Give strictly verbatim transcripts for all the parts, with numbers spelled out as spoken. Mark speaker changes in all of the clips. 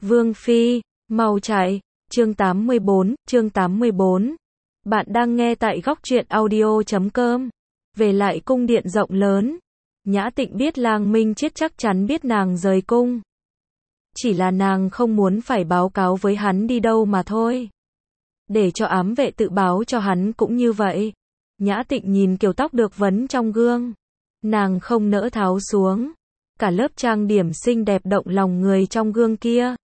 Speaker 1: Vương Phi, mau chạy. Chương tám mươi bốn, chương tám mươi bốn. Bạn đang nghe tại góc truyện audio chấm com. Về lại cung điện rộng lớn. Nhã Tịnh biết Lang Minh Chiết chắc chắn biết nàng rời cung. Chỉ là nàng không muốn phải báo cáo với hắn đi đâu mà thôi. Để cho ám vệ tự báo cho hắn cũng như vậy. Nhã Tịnh nhìn kiểu tóc được vấn trong gương. Nàng không nỡ tháo xuống. Cả lớp trang điểm xinh đẹp động lòng người trong gương kia.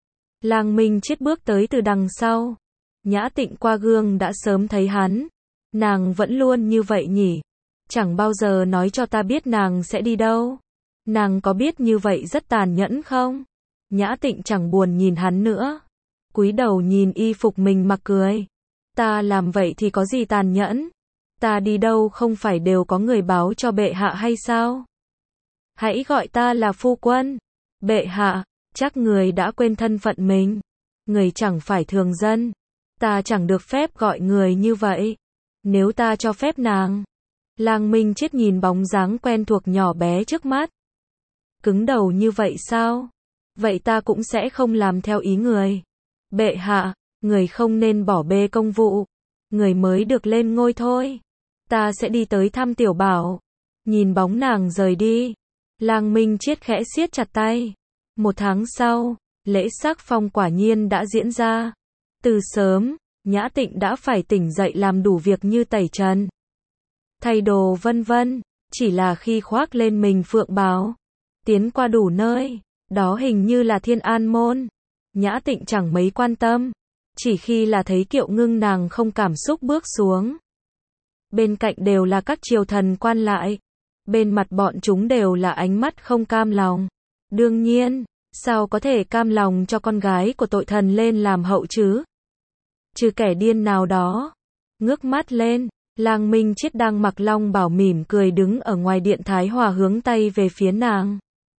Speaker 1: Lang Minh Chiết bước tới từ đằng sau. Nhã Tịnh qua gương đã sớm thấy hắn. Nàng vẫn luôn như vậy nhỉ. Chẳng bao giờ nói cho ta biết nàng sẽ đi đâu. Nàng có biết như vậy rất tàn nhẫn không? Nhã Tịnh chẳng buồn nhìn hắn nữa. Cúi đầu nhìn y phục mình mặc cười. Ta làm vậy thì có gì tàn nhẫn? Ta đi đâu không phải đều có người báo cho bệ hạ hay sao? Hãy gọi ta là phu quân. Bệ hạ, chắc người đã quên thân phận mình. Người chẳng phải thường dân. Ta chẳng được phép gọi người như vậy. Nếu ta cho phép nàng. Lang Minh Chiết nhìn bóng dáng quen thuộc nhỏ bé trước mắt. Cứng đầu như vậy sao? Vậy ta cũng sẽ không làm theo ý người. Bệ hạ, người không nên bỏ bê công vụ. Người mới được lên ngôi thôi. Ta sẽ đi tới thăm Tiểu Bảo. Nhìn bóng nàng rời đi. Lang Minh Chiết khẽ siết chặt tay. Một tháng sau, lễ sắc phong quả nhiên đã diễn ra. Từ sớm, Nhã Tịnh đã phải tỉnh dậy làm đủ việc như tẩy trần, thay đồ vân vân. Chỉ là khi khoác lên mình phượng bào, tiến qua đủ nơi, đó hình như là Thiên An Môn. Nhã Tịnh chẳng mấy quan tâm. Chỉ khi là thấy Kiệu Ngưng nàng không cảm xúc bước xuống. Bên cạnh đều là các triều thần quan lại. Bên mặt bọn chúng đều là ánh mắt không cam lòng. Đương nhiên, sao có thể cam lòng cho con gái của tội thần lên làm hậu chứ? Trừ kẻ điên nào đó. Ngước mắt lên, Lang Minh Chiết đang mặc long bào mỉm cười đứng ở ngoài điện Thái Hòa hướng tay về phía nàng.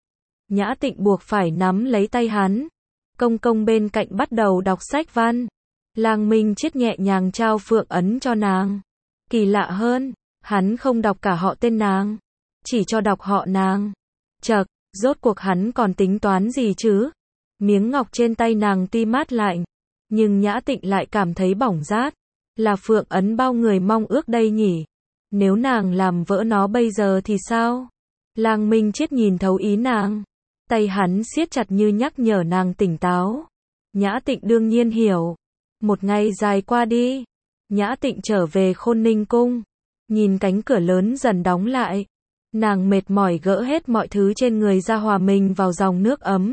Speaker 1: Nhã Tịnh buộc phải nắm lấy tay hắn. Công công bên cạnh bắt đầu đọc sách văn. Lang Minh Chiết nhẹ nhàng trao phượng ấn cho nàng. Kỳ lạ hơn, hắn không đọc cả họ tên nàng, chỉ cho đọc họ nàng. Chậc, rốt cuộc hắn còn tính toán gì chứ? Miếng ngọc trên tay nàng tuy mát lạnh, nhưng Nhã Tịnh lại cảm thấy bỏng rát. Là phượng ấn bao người mong ước đây nhỉ? Nếu nàng làm vỡ nó bây giờ thì sao? Lang Minh Chiết nhìn thấu ý nàng. Tay hắn siết chặt như nhắc nhở nàng tỉnh táo. Nhã Tịnh đương nhiên hiểu. Một ngày dài qua đi. Nhã Tịnh trở về Khôn Ninh Cung. Nhìn cánh cửa lớn dần đóng lại. Nàng mệt mỏi gỡ hết mọi thứ trên người ra hòa mình vào dòng nước ấm.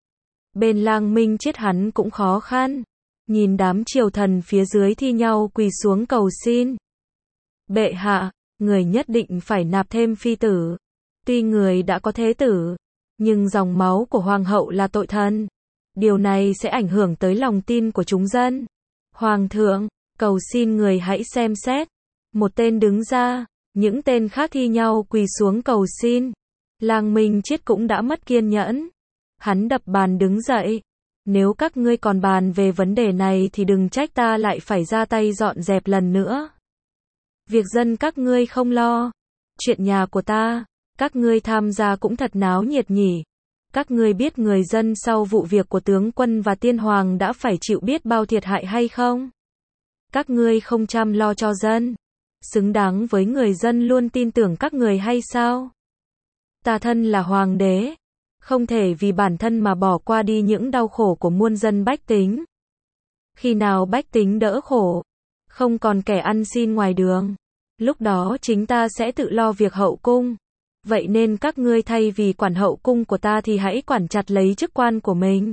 Speaker 1: Bên Lang Minh Chiết hắn cũng khó khăn. Nhìn đám triều thần phía dưới thi nhau quỳ xuống cầu xin. Bệ hạ, người nhất định phải nạp thêm phi tử. Tuy người đã có thế tử, nhưng dòng máu của hoàng hậu là tội thần. Điều này sẽ ảnh hưởng tới lòng tin của chúng dân. Hoàng thượng, cầu xin người hãy xem xét. Một tên đứng ra, những tên khác thi nhau quỳ xuống cầu xin. Lang Minh Chiết cũng đã mất kiên nhẫn. Hắn đập bàn đứng dậy. Nếu các ngươi còn bàn về vấn đề này thì đừng trách ta lại phải ra tay dọn dẹp lần nữa. Việc dân các ngươi không lo. Chuyện nhà của ta, các ngươi tham gia cũng thật náo nhiệt nhỉ. Các ngươi biết người dân sau vụ việc của tướng quân và tiên hoàng đã phải chịu biết bao thiệt hại hay không? Các ngươi không chăm lo cho dân, xứng đáng với người dân luôn tin tưởng các người hay sao? Ta thân là hoàng đế, không thể vì bản thân mà bỏ qua đi những đau khổ của muôn dân bách tính. Khi nào bách tính đỡ khổ, không còn kẻ ăn xin ngoài đường, lúc đó chính ta sẽ tự lo việc hậu cung. Vậy nên các ngươi thay vì quản hậu cung của ta thì hãy quản chặt lấy chức quan của mình.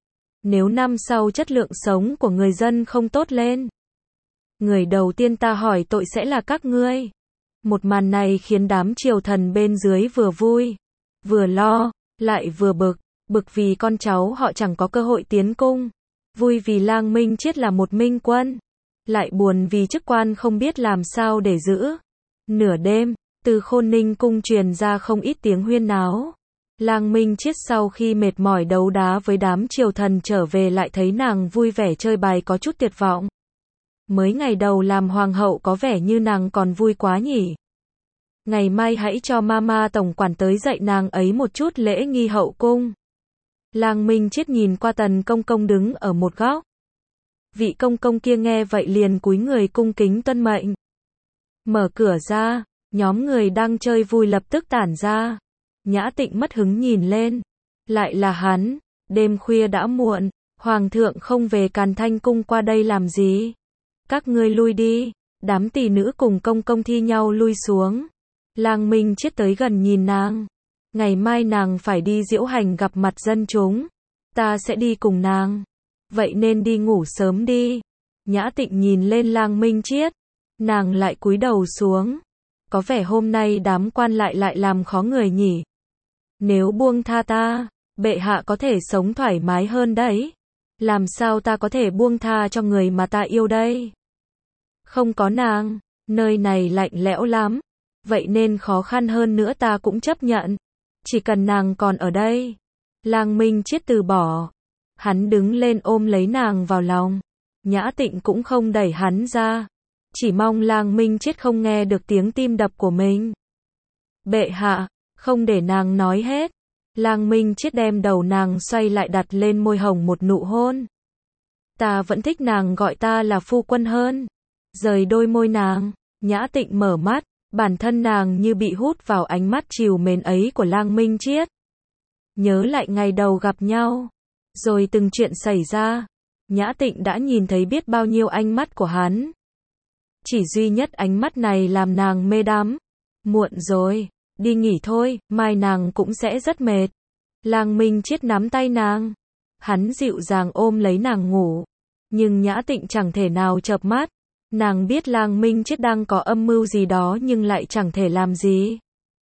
Speaker 1: Nếu năm sau chất lượng sống của người dân không tốt lên, người đầu tiên ta hỏi tội sẽ là các ngươi. Một màn này khiến đám triều thần bên dưới vừa vui, vừa lo, lại vừa bực. Bực vì con cháu họ chẳng có cơ hội tiến cung. Vui vì Lang Minh Chiết là một minh quân. Lại buồn vì chức quan không biết làm sao để giữ. Nửa đêm, từ Khôn Ninh Cung truyền ra không ít tiếng huyên náo. Lang Minh Chiết sau khi mệt mỏi đấu đá với đám triều thần trở về lại thấy nàng vui vẻ chơi bài có chút tuyệt vọng. Mới ngày đầu làm hoàng hậu có vẻ như nàng còn vui quá nhỉ. Ngày mai hãy cho mama tổng quản tới dạy nàng ấy một chút lễ nghi hậu cung. Lang Minh Chết nhìn qua Tần Công Công đứng ở một góc. Vị công công kia nghe vậy liền cúi người cung kính tuân mệnh. Mở cửa ra, nhóm người đang chơi vui lập tức tản ra. Nhã Tịnh mất hứng nhìn lên. Lại là hắn, đêm khuya đã muộn, Hoàng thượng không về Càn Thanh Cung qua đây làm gì? Các ngươi lui đi. Đám tỷ nữ cùng công công thi nhau lui xuống. Lang Minh Chết tới gần nhìn nàng. Ngày mai nàng phải đi diễu hành gặp mặt dân chúng. Ta sẽ đi cùng nàng. Vậy nên đi ngủ sớm đi. Nhã Tịnh nhìn lên Lang Minh Chết. Nàng lại cúi đầu xuống. Có vẻ hôm nay đám quan lại lại làm khó người nhỉ. Nếu buông tha ta, bệ hạ có thể sống thoải mái hơn đấy. Làm sao ta có thể buông tha cho người mà ta yêu đây? Không có nàng, nơi này lạnh lẽo lắm. Vậy nên khó khăn hơn nữa ta cũng chấp nhận. Chỉ cần nàng còn ở đây. Lang Minh Chết từ bỏ. Hắn đứng lên ôm lấy nàng vào lòng. Nhã Tịnh cũng không đẩy hắn ra. Chỉ mong Lang Minh Chết không nghe được tiếng tim đập của mình. Bệ hạ, không để nàng nói hết. Lang Minh Chết đem đầu nàng xoay lại đặt lên môi hồng một nụ hôn. Ta vẫn thích nàng gọi ta là phu quân hơn. Rời đôi môi nàng, Nhã Tịnh mở mắt, bản thân nàng như bị hút vào ánh mắt trìu mến ấy của Lang Minh Chết. Nhớ lại ngày đầu gặp nhau, rồi từng chuyện xảy ra, Nhã Tịnh đã nhìn thấy biết bao nhiêu ánh mắt của hắn. Chỉ duy nhất ánh mắt này làm nàng mê đắm. Muộn rồi, đi nghỉ thôi, mai nàng cũng sẽ rất mệt. Lang Minh Chết nắm tay nàng. Hắn dịu dàng ôm lấy nàng ngủ. Nhưng Nhã Tịnh chẳng thể nào chợp mắt. Nàng biết Lang Minh Chết đang có âm mưu gì đó nhưng lại chẳng thể làm gì.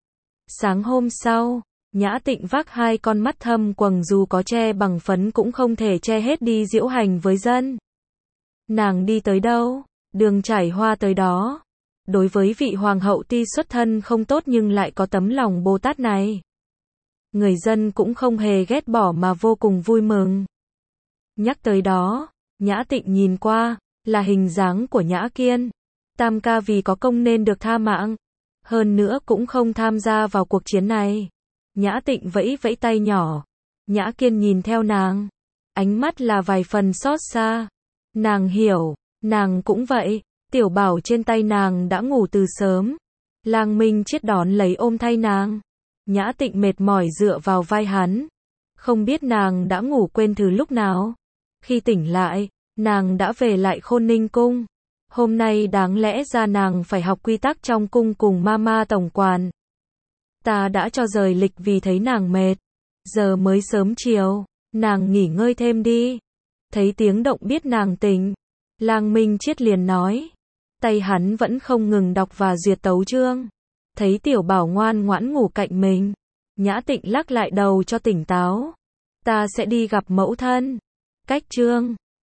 Speaker 1: Sáng hôm sau, Nhã Tịnh vác hai con mắt thâm quầng dù có che bằng phấn cũng không thể che hết đi diễu hành với dân. Nàng đi tới đâu, đường trải hoa tới đó. Đối với vị hoàng hậu tuy xuất thân không tốt nhưng lại có tấm lòng Bồ Tát này, người dân cũng không hề ghét bỏ mà vô cùng vui mừng. Nhắc tới đó, Nhã Tịnh nhìn qua, là hình dáng của Nhã Kiên. Tam ca vì có công nên được tha mạng. Hơn nữa cũng không tham gia vào cuộc chiến này. Nhã Tịnh vẫy vẫy tay nhỏ. Nhã Kiên nhìn theo nàng. Ánh mắt là vài phần xót xa. Nàng hiểu, nàng cũng vậy. Tiểu Bảo trên tay nàng đã ngủ từ sớm. Lang Minh Chết đón lấy ôm thay nàng. Nhã Tịnh mệt mỏi dựa vào vai hắn. Không biết nàng đã ngủ quên từ lúc nào. Khi tỉnh lại, nàng đã về lại Khôn Ninh Cung. Hôm nay đáng lẽ ra nàng phải học quy tắc trong cung cùng Mama tổng quản. Ta đã cho rời lịch vì thấy nàng mệt. Giờ mới sớm chiều, nàng nghỉ ngơi thêm đi. Thấy tiếng động biết nàng tỉnh. Lang Minh Chết liền nói. Tay hắn vẫn không ngừng đọc và duyệt tấu chương. Thấy Tiểu Bảo ngoan ngoãn ngủ cạnh mình. Nhã Tịnh lắc lại đầu cho tỉnh táo. Ta sẽ đi gặp mẫu thân. Cách chương